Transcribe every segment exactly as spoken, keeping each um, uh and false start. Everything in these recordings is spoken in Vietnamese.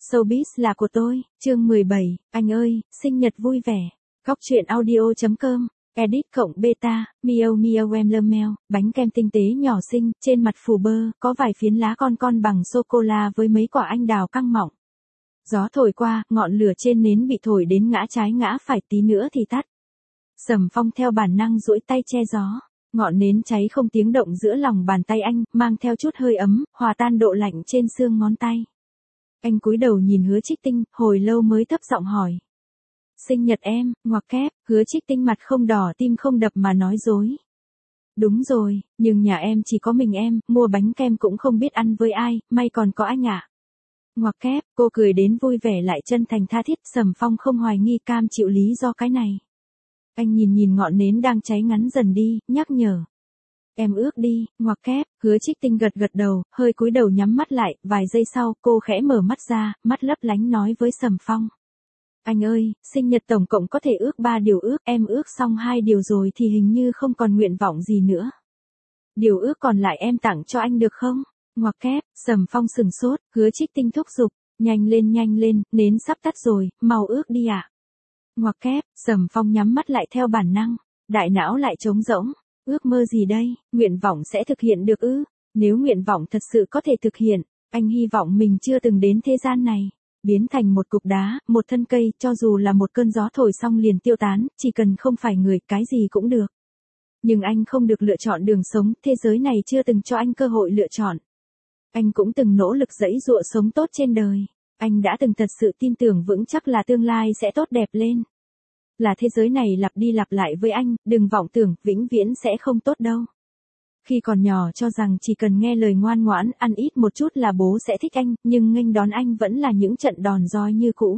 Showbiz là của tôi, chương mười bảy, anh ơi, sinh nhật vui vẻ. Góc truyện audio.com, edit cộng beta, miêu miêu em lơ meo, bánh kem tinh tế nhỏ xinh, trên mặt phù bơ, có vài phiến lá con con bằng sô-cô-la với mấy quả anh đào căng mọng. Gió thổi qua, ngọn lửa trên nến bị thổi đến ngã trái ngã phải, tí nữa thì tắt. Sầm Phong theo bản năng duỗi tay che gió. Ngọn nến cháy không tiếng động giữa lòng bàn tay anh, mang theo chút hơi ấm, hòa tan độ lạnh trên xương ngón tay. Anh cúi đầu nhìn Hứa Trích Tinh, hồi lâu mới thấp giọng hỏi. Sinh nhật em, ngoặc kép, Hứa Trích Tinh mặt không đỏ tim không đập mà nói dối. Đúng rồi, nhưng nhà em chỉ có mình em, mua bánh kem cũng không biết ăn với ai, may còn có anh ạ. À. Ngoặc kép, cô cười đến vui vẻ lại chân thành tha thiết, Sầm Phong không hoài nghi, cam chịu lý do cái này. Anh nhìn nhìn ngọn nến đang cháy ngắn dần đi, nhắc nhở. Em ước đi, ngoặc kép, Hứa Trích Tinh gật gật đầu, hơi cúi đầu nhắm mắt lại, vài giây sau, cô khẽ mở mắt ra, mắt lấp lánh nói với Sầm Phong. Anh ơi, sinh nhật tổng cộng có thể ước ba điều ước, em ước xong hai điều rồi thì hình như không còn nguyện vọng gì nữa. Điều ước còn lại em tặng cho anh được không? Ngoặc kép, Sầm Phong sừng sốt, Hứa Trích Tinh thúc giục, nhanh lên nhanh lên, nến sắp tắt rồi, mau ước đi ạ. À. Ngoặc kép, Sầm Phong nhắm mắt lại theo bản năng, đại não lại trống rỗng. Ước mơ gì đây, nguyện vọng sẽ thực hiện được ư? Nếu nguyện vọng thật sự có thể thực hiện, anh hy vọng mình chưa từng đến thế gian này. Biến thành một cục đá, một thân cây, cho dù là một cơn gió thổi xong liền tiêu tán, chỉ cần không phải người, cái gì cũng được. Nhưng anh không được lựa chọn đường sống, thế giới này chưa từng cho anh cơ hội lựa chọn. Anh cũng từng nỗ lực giãy giụa sống tốt trên đời. Anh đã từng thật sự tin tưởng vững chắc là tương lai sẽ tốt đẹp lên. Là thế giới này lặp đi lặp lại với anh, đừng vọng tưởng, vĩnh viễn sẽ không tốt đâu. Khi còn nhỏ cho rằng chỉ cần nghe lời ngoan ngoãn, ăn ít một chút là bố sẽ thích anh, nhưng nghênh đón anh vẫn là những trận đòn roi như cũ.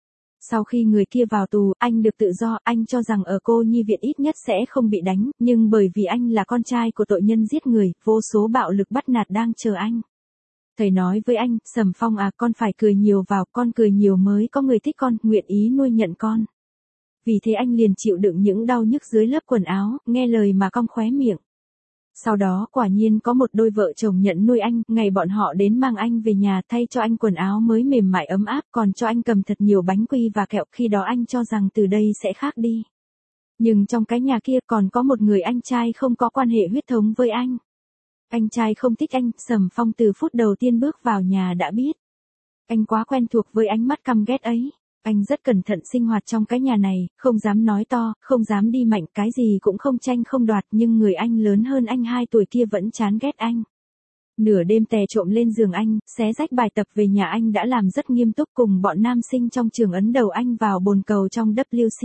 Sau khi người kia vào tù, anh được tự do, anh cho rằng ở cô nhi viện ít nhất sẽ không bị đánh, nhưng bởi vì anh là con trai của tội nhân giết người, vô số bạo lực bắt nạt đang chờ anh. Thầy nói với anh, Sầm Phong à, con phải cười nhiều vào, con cười nhiều mới có người thích con, nguyện ý nuôi nhận con. Vì thế anh liền chịu đựng những đau nhức dưới lớp quần áo, nghe lời mà cong khóe miệng. Sau đó quả nhiên có một đôi vợ chồng nhận nuôi anh, ngày bọn họ đến mang anh về nhà thay cho anh quần áo mới mềm mại ấm áp, còn cho anh cầm thật nhiều bánh quy và kẹo, khi đó anh cho rằng từ đây sẽ khác đi. Nhưng trong cái nhà kia còn có một người anh trai không có quan hệ huyết thống với anh. Anh trai không thích anh, Sầm Phong từ phút đầu tiên bước vào nhà đã biết. Anh quá quen thuộc với ánh mắt căm ghét ấy. Anh rất cẩn thận sinh hoạt trong cái nhà này, không dám nói to, không dám đi mạnh, cái gì cũng không tranh không đoạt, nhưng người anh lớn hơn anh hai tuổi kia vẫn chán ghét anh. Nửa đêm tè trộm lên giường anh, xé rách bài tập về nhà anh đã làm rất nghiêm túc, cùng bọn nam sinh trong trường ấn đầu anh vào bồn cầu trong W C.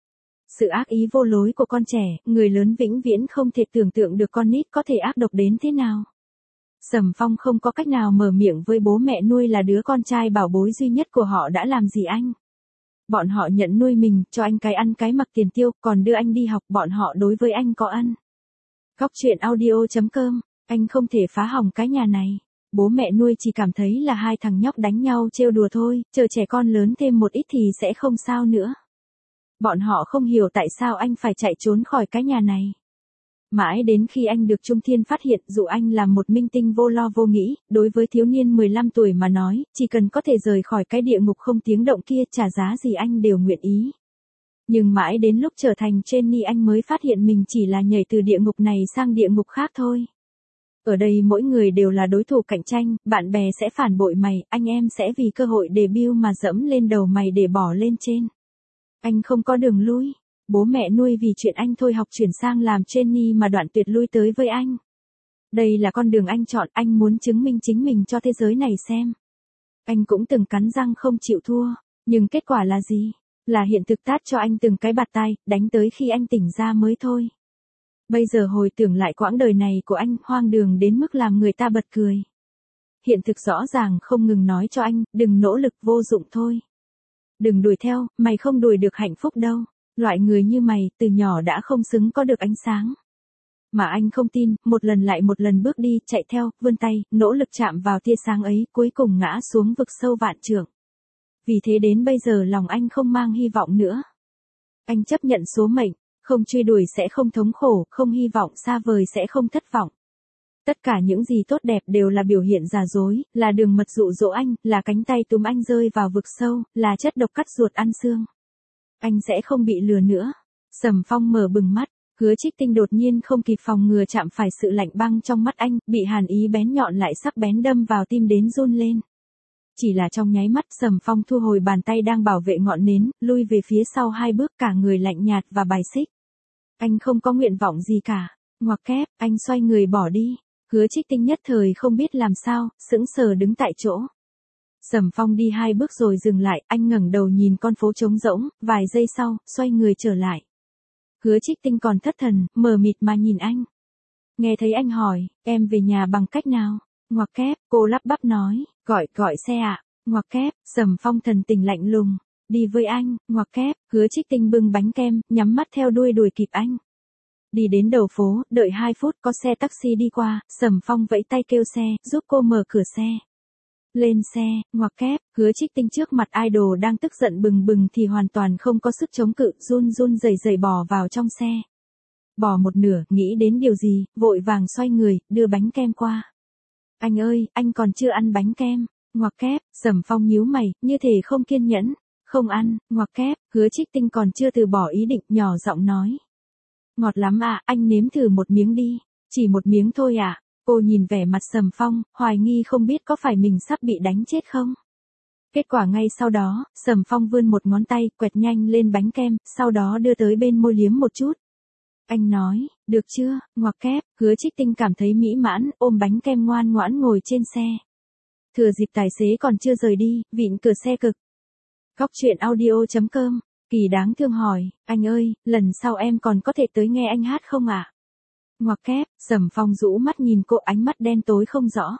Sự ác ý vô lối của con trẻ, người lớn vĩnh viễn không thể tưởng tượng được con nít có thể ác độc đến thế nào. Sầm Phong không có cách nào mở miệng với bố mẹ nuôi là đứa con trai bảo bối duy nhất của họ đã làm gì anh. Bọn họ nhận nuôi mình, cho anh cái ăn cái mặc tiền tiêu, còn đưa anh đi học, bọn họ đối với anh có ân. Góc truyện audio.com, anh không thể phá hỏng cái nhà này. Bố mẹ nuôi chỉ cảm thấy là hai thằng nhóc đánh nhau trêu đùa thôi, chờ trẻ con lớn thêm một ít thì sẽ không sao nữa. Bọn họ không hiểu tại sao anh phải chạy trốn khỏi cái nhà này. Mãi đến khi anh được Trung Thiên phát hiện, dù anh là một minh tinh vô lo vô nghĩ, đối với thiếu niên mười lăm tuổi mà nói, chỉ cần có thể rời khỏi cái địa ngục không tiếng động kia, trả giá gì anh đều nguyện ý. Nhưng mãi đến lúc trở thành Jenny anh mới phát hiện mình chỉ là nhảy từ địa ngục này sang địa ngục khác thôi. Ở đây mỗi người đều là đối thủ cạnh tranh, bạn bè sẽ phản bội mày, anh em sẽ vì cơ hội debut mà dẫm lên đầu mày để bỏ lên trên. Anh không có đường lui. Bố mẹ nuôi vì chuyện anh thôi học chuyển sang làm trainee mà đoạn tuyệt lui tới với anh. Đây là con đường anh chọn, anh muốn chứng minh chính mình cho thế giới này xem. Anh cũng từng cắn răng không chịu thua, nhưng kết quả là gì? Là hiện thực tát cho anh từng cái bạt tai, đánh tới khi anh tỉnh ra mới thôi. Bây giờ hồi tưởng lại quãng đời này của anh, hoang đường đến mức làm người ta bật cười. Hiện thực rõ ràng không ngừng nói cho anh, đừng nỗ lực vô dụng thôi. Đừng đuổi theo, mày không đuổi được hạnh phúc đâu. Loại người như mày, từ nhỏ đã không xứng có được ánh sáng. Mà anh không tin, một lần lại một lần bước đi, chạy theo, vươn tay, nỗ lực chạm vào tia sáng ấy, cuối cùng ngã xuống vực sâu vạn trượng. Vì thế đến bây giờ lòng anh không mang hy vọng nữa. Anh chấp nhận số mệnh, không truy đuổi sẽ không thống khổ, không hy vọng xa vời sẽ không thất vọng. Tất cả những gì tốt đẹp đều là biểu hiện giả dối, là đường mật dụ dỗ anh, là cánh tay túm anh rơi vào vực sâu, là chất độc cắt ruột ăn xương. Anh sẽ không bị lừa nữa. Sầm Phong mở bừng mắt, Hứa Trích Tinh đột nhiên không kịp phòng ngừa chạm phải sự lạnh băng trong mắt anh, bị hàn ý bén nhọn lại sắc bén đâm vào tim đến run lên. Chỉ là trong nháy mắt, Sầm Phong thu hồi bàn tay đang bảo vệ ngọn nến, lui về phía sau hai bước, cả người lạnh nhạt và bài xích. Anh không có nguyện vọng gì cả. Ngoặc kép, anh xoay người bỏ đi. Hứa Trích Tinh nhất thời không biết làm sao, sững sờ đứng tại chỗ. Sầm Phong đi hai bước rồi dừng lại, anh ngẩng đầu nhìn con phố trống rỗng, vài giây sau, xoay người trở lại. Hứa Trích Tinh còn thất thần, mờ mịt mà nhìn anh. Nghe thấy anh hỏi, em về nhà bằng cách nào? Ngoặc kép, cô lắp bắp nói, gọi, gọi xe ạ. À? Ngoặc kép, Sầm Phong thần tình lạnh lùng. Đi với anh, ngoặc kép, Hứa Trích Tinh bưng bánh kem, nhắm mắt theo đuôi đuổi kịp anh. Đi đến đầu phố, đợi hai phút có xe taxi đi qua, Sầm Phong vẫy tay kêu xe, giúp cô mở cửa xe. Lên xe, ngoặc kép, Hứa Trích Tinh trước mặt idol đang tức giận bừng bừng thì hoàn toàn không có sức chống cự, run run rẩy rẩy bò vào trong xe. Bò một nửa, nghĩ đến điều gì, vội vàng xoay người, đưa bánh kem qua. Anh ơi, anh còn chưa ăn bánh kem. Ngoặc kép, Sầm Phong nhíu mày, như thể không kiên nhẫn. Không ăn, ngoặc kép, Hứa Trích Tinh còn chưa từ bỏ ý định, nhỏ giọng nói. Ngọt lắm à, anh nếm thử một miếng đi. Chỉ một miếng thôi à? Cô nhìn vẻ mặt Sầm Phong, hoài nghi không biết có phải mình sắp bị đánh chết không. Kết quả ngay sau đó, Sầm Phong vươn một ngón tay, quẹt nhanh lên bánh kem, sau đó đưa tới bên môi liếm một chút. Anh nói, được chưa, ngoặc kép, Hứa Trích Tinh cảm thấy mỹ mãn, ôm bánh kem ngoan ngoãn ngồi trên xe. Thừa dịp tài xế còn chưa rời đi, vịn cửa xe cực. Góc truyện audio chấm com, Kỳ đáng thương hỏi, anh ơi, lần sau em còn có thể tới nghe anh hát không ạ? À? Ngoặc kép, Sầm Phong rũ mắt nhìn cô, ánh mắt đen tối không rõ.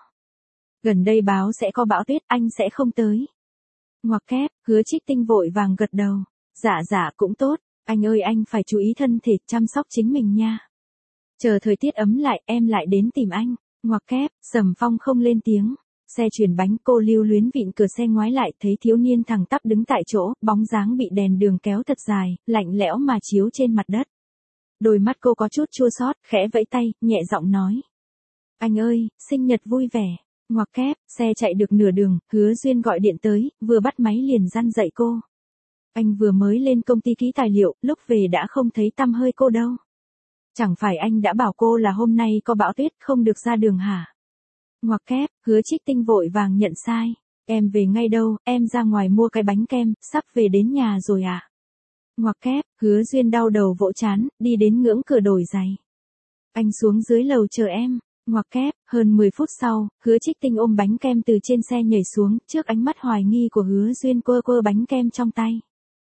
Gần đây báo sẽ có bão tuyết, anh sẽ không tới. Ngoặc kép, Hứa Trích Tinh vội vàng gật đầu. Dạ dạ cũng tốt, anh ơi anh phải chú ý thân thể, chăm sóc chính mình nha. Chờ thời tiết ấm lại, em lại đến tìm anh. Ngoặc kép, Sầm Phong không lên tiếng. Xe chuyển bánh, cô lưu luyến vịn cửa xe ngoái lại, thấy thiếu niên thẳng tắp đứng tại chỗ, bóng dáng bị đèn đường kéo thật dài, lạnh lẽo mà chiếu trên mặt đất. Đôi mắt cô có chút chua xót, khẽ vẫy tay, nhẹ giọng nói. Anh ơi, sinh nhật vui vẻ. Ngoặc kép, xe chạy được nửa đường, Hứa Duyên gọi điện tới, vừa bắt máy liền răn dạy cô. Anh vừa mới lên công ty ký tài liệu, lúc về đã không thấy tăm hơi cô đâu. Chẳng phải anh đã bảo cô là hôm nay có bão tuyết, không được ra đường hả? Ngoặc kép, Hứa Trích Tinh vội vàng nhận sai. Em về ngay đâu, em ra ngoài mua cái bánh kem, sắp về đến nhà rồi à? Ngoặc kép, Hứa Duyên đau đầu vỗ chán, đi đến ngưỡng cửa đổi giày. Anh xuống dưới lầu chờ em. Ngoặc kép, hơn mười phút sau, Hứa Trích Tinh ôm bánh kem từ trên xe nhảy xuống, trước ánh mắt hoài nghi của Hứa Duyên quơ quơ bánh kem trong tay.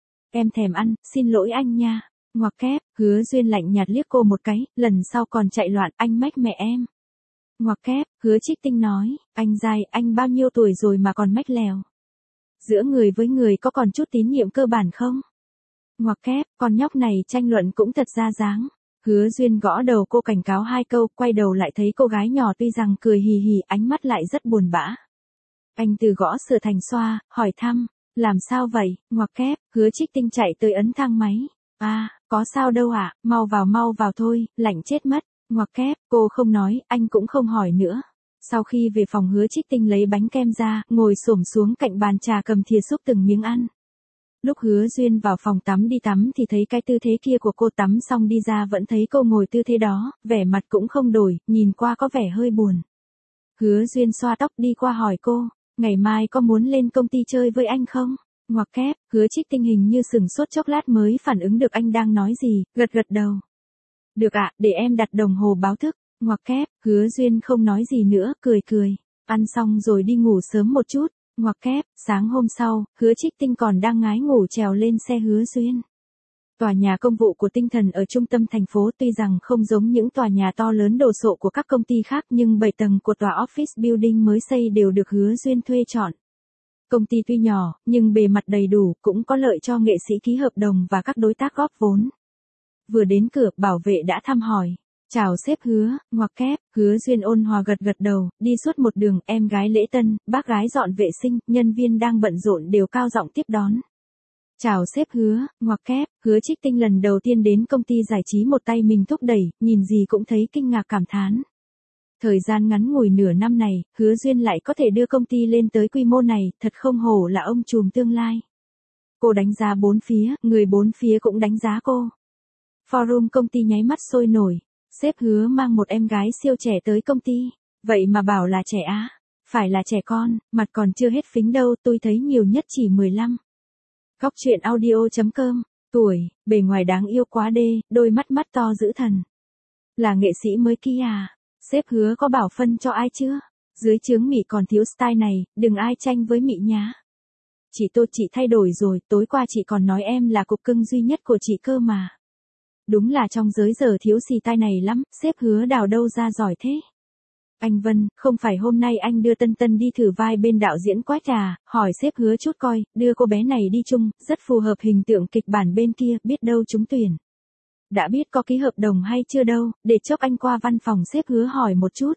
Em thèm ăn, xin lỗi anh nha. Ngoặc kép, Hứa Duyên lạnh nhạt liếc cô một cái, lần sau còn chạy loạn, anh mách mẹ em. Ngoặc kép, Hứa Trích Tinh nói, anh dai, anh bao nhiêu tuổi rồi mà còn mách lèo. Giữa người với người có còn chút tín nhiệm cơ bản không? Ngoặc kép, con nhóc này tranh luận cũng thật ra dáng. Hứa Duyên gõ đầu cô cảnh cáo hai câu, quay đầu lại thấy cô gái nhỏ tuy rằng cười hì hì, ánh mắt lại rất buồn bã. Anh từ gõ sửa thành xoa, hỏi thăm, làm sao vậy? Ngoặc kép, Hứa Trích Tinh chạy tới ấn thang máy. À, có sao đâu ạ, à? Mau vào mau vào thôi, lạnh chết mất. Ngoặc kép, cô không nói, anh cũng không hỏi nữa. Sau khi về phòng, Hứa Trích Tinh lấy bánh kem ra, ngồi xổm xuống cạnh bàn trà cầm thìa xúc từng miếng ăn. Lúc Hứa Duyên vào phòng tắm đi tắm thì thấy cái tư thế kia của cô, tắm xong đi ra vẫn thấy cô ngồi tư thế đó, vẻ mặt cũng không đổi, nhìn qua có vẻ hơi buồn. Hứa Duyên xoa tóc đi qua hỏi cô, ngày mai có muốn lên công ty chơi với anh không? Ngoặc kép, Hứa Trích Tinh hình như sừng sốt chốc lát mới phản ứng được anh đang nói gì, gật gật đầu. Được ạ, à, để em đặt đồng hồ báo thức. Ngoặc kép, Hứa Duyên không nói gì nữa, cười cười. Ăn xong rồi đi ngủ sớm một chút. Ngoặc kép, sáng hôm sau, Hứa Trích Tinh còn đang ngái ngủ trèo lên xe Hứa Duyên. Tòa nhà công vụ của Tinh Thần ở trung tâm thành phố tuy rằng không giống những tòa nhà to lớn đồ sộ của các công ty khác, nhưng bảy tầng của tòa office building mới xây đều được Hứa Duyên thuê chọn. Công ty tuy nhỏ, nhưng bề mặt đầy đủ, cũng có lợi cho nghệ sĩ ký hợp đồng và các đối tác góp vốn. Vừa đến cửa, bảo vệ đã thăm hỏi. Chào sếp Hứa. Ngoặc kép, Hứa Duyên ôn hòa gật gật đầu, đi suốt một đường, em gái lễ tân, bác gái dọn vệ sinh, nhân viên đang bận rộn đều cao giọng tiếp đón. Chào sếp Hứa. Ngoặc kép, Hứa Trích Tinh lần đầu tiên đến công ty giải trí một tay mình thúc đẩy, nhìn gì cũng thấy kinh ngạc cảm thán. Thời gian ngắn ngủi nửa năm này, Hứa Duyên lại có thể đưa công ty lên tới quy mô này, thật không hổ là ông trùm tương lai. Cô đánh giá bốn phía, người bốn phía cũng đánh giá cô. Forum công ty nháy mắt sôi nổi. Sếp Hứa mang một em gái siêu trẻ tới công ty. Vậy mà bảo là trẻ á. Phải là trẻ con, mặt còn chưa hết phính đâu, tôi thấy nhiều nhất chỉ mười lăm. Góc truyện audio chấm com. Tuổi, bề ngoài đáng yêu quá đê, đôi mắt mắt to dữ thần. Là nghệ sĩ mới kia à? Sếp Hứa có bảo phân cho ai chưa? Dưới trướng Mị còn thiếu style này, đừng ai tranh với Mị nhá. Chị tôi chị thay đổi rồi, tối qua chị còn nói em là cục cưng duy nhất của chị cơ mà. Đúng là trong giới giờ thiếu xì tai này lắm, sếp Hứa đào đâu ra giỏi thế. Anh Vân, không phải hôm nay anh đưa Tân Tân đi thử vai bên đạo diễn Quách à, hỏi sếp Hứa chút coi, đưa cô bé này đi chung, rất phù hợp hình tượng kịch bản bên kia, biết đâu trúng tuyển. Đã biết có ký hợp đồng hay chưa đâu, để chốc anh qua văn phòng sếp Hứa hỏi một chút.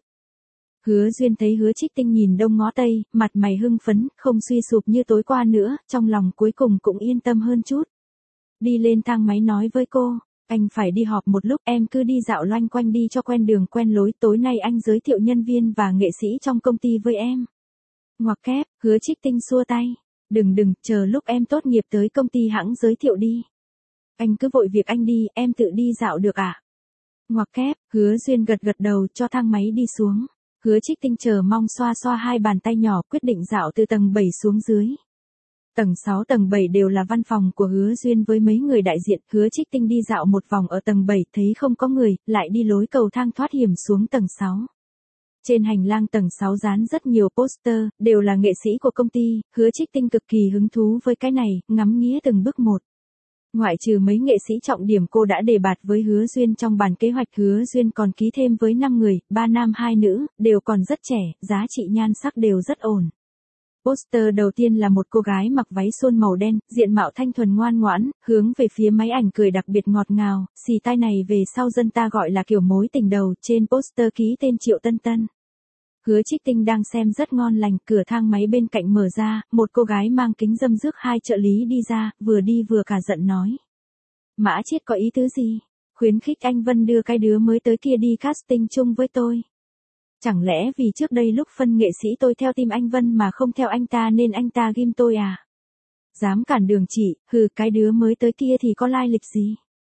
Hứa Duyên thấy Hứa Trích Tinh nhìn đông ngó tây, mặt mày hưng phấn, không suy sụp như tối qua nữa, trong lòng cuối cùng cũng yên tâm hơn chút. Đi lên thang máy nói với cô, anh phải đi họp một lúc, em cứ đi dạo loanh quanh đi cho quen đường quen lối, tối nay anh giới thiệu nhân viên và nghệ sĩ trong công ty với em. Ngoặc kép, Hứa Trích Tinh xua tay, đừng đừng, chờ lúc em tốt nghiệp tới công ty hãng giới thiệu đi. Anh cứ vội việc anh đi, em tự đi dạo được ạ. À? Ngoặc kép, Hứa Duyên gật gật đầu cho thang máy đi xuống. Hứa Trích Tinh chờ mong xoa xoa hai bàn tay nhỏ quyết định dạo từ tầng bảy xuống dưới. Tầng sáu tầng bảy đều là văn phòng của Hứa Duyên với mấy người đại diện. Hứa Trích Tinh đi dạo một vòng ở tầng bảy thấy không có người, lại đi lối cầu thang thoát hiểm xuống tầng sáu. Trên hành lang tầng sáu dán rất nhiều poster, đều là nghệ sĩ của công ty. Hứa Trích Tinh cực kỳ hứng thú với cái này, ngắm nghía từng bước một. Ngoại trừ mấy nghệ sĩ trọng điểm cô đã đề bạt với Hứa Duyên trong bản kế hoạch, Hứa Duyên còn ký thêm với năm người, ba nam hai nữ, đều còn rất trẻ, giá trị nhan sắc đều rất ổn. Poster đầu tiên là một cô gái mặc váy suôn màu đen, diện mạo thanh thuần ngoan ngoãn, hướng về phía máy ảnh cười đặc biệt ngọt ngào, xì tai này về sau dân ta gọi là kiểu mối tình đầu, trên poster ký tên Triệu Tân Tân. Hứa Trích Tinh đang xem rất ngon lành, cửa thang máy bên cạnh mở ra, một cô gái mang kính râm rước hai trợ lý đi ra, vừa đi vừa cả giận nói. Mã Chiết có ý tứ gì? Khuyến khích anh Vân đưa cái đứa mới tới kia đi casting chung với tôi. Chẳng lẽ vì trước đây lúc phân nghệ sĩ tôi theo team anh Vân mà không theo anh ta nên anh ta ghim tôi à? Dám cản đường chị, hừ, cái đứa mới tới kia thì có lai lịch gì?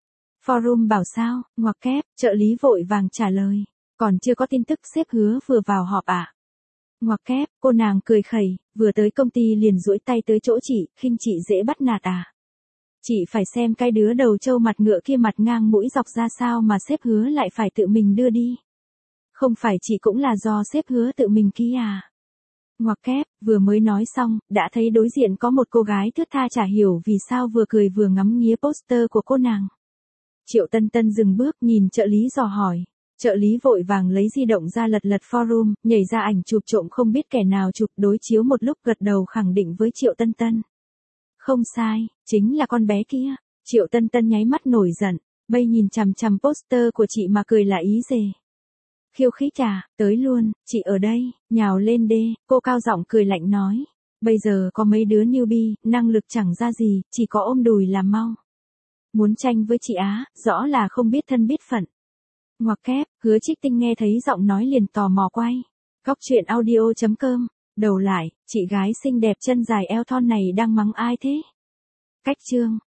Forum bảo sao, ngoặc kép, trợ lý vội vàng trả lời. Còn chưa có tin tức sếp Hứa vừa vào họp à? Ngoặc kép, cô nàng cười khẩy, vừa tới công ty liền duỗi tay tới chỗ chị, khinh chị dễ bắt nạt à? Chị phải xem cái đứa đầu trâu mặt ngựa kia mặt ngang mũi dọc ra sao mà sếp Hứa lại phải tự mình đưa đi. Không phải chị cũng là do sếp Hứa tự mình ký à? Ngoặc kép, vừa mới nói xong, đã thấy đối diện có một cô gái thướt tha chả hiểu vì sao vừa cười vừa ngắm nghía poster của cô nàng. Triệu Tân Tân dừng bước nhìn trợ lý dò hỏi. Trợ lý vội vàng lấy di động ra lật lật forum, nhảy ra ảnh chụp trộm không biết kẻ nào chụp, đối chiếu một lúc gật đầu khẳng định với Triệu Tân Tân. Không sai, chính là con bé kia. Triệu Tân Tân nháy mắt nổi giận, bây nhìn chằm chằm poster của chị mà cười là ý gì? Khiêu khích à, tới luôn, chị ở đây, nhào lên đê, cô cao giọng cười lạnh nói. Bây giờ có mấy đứa newbie, năng lực chẳng ra gì, chỉ có ôm đùi làm mau. Muốn tranh với chị Á, rõ là không biết thân biết phận. Ngoặc kép, Hứa Trích Tinh nghe thấy giọng nói liền tò mò quay. Góc truyện audio chấm com, đầu lại, chị gái xinh đẹp chân dài eo thon này đang mắng ai thế? Cách chương.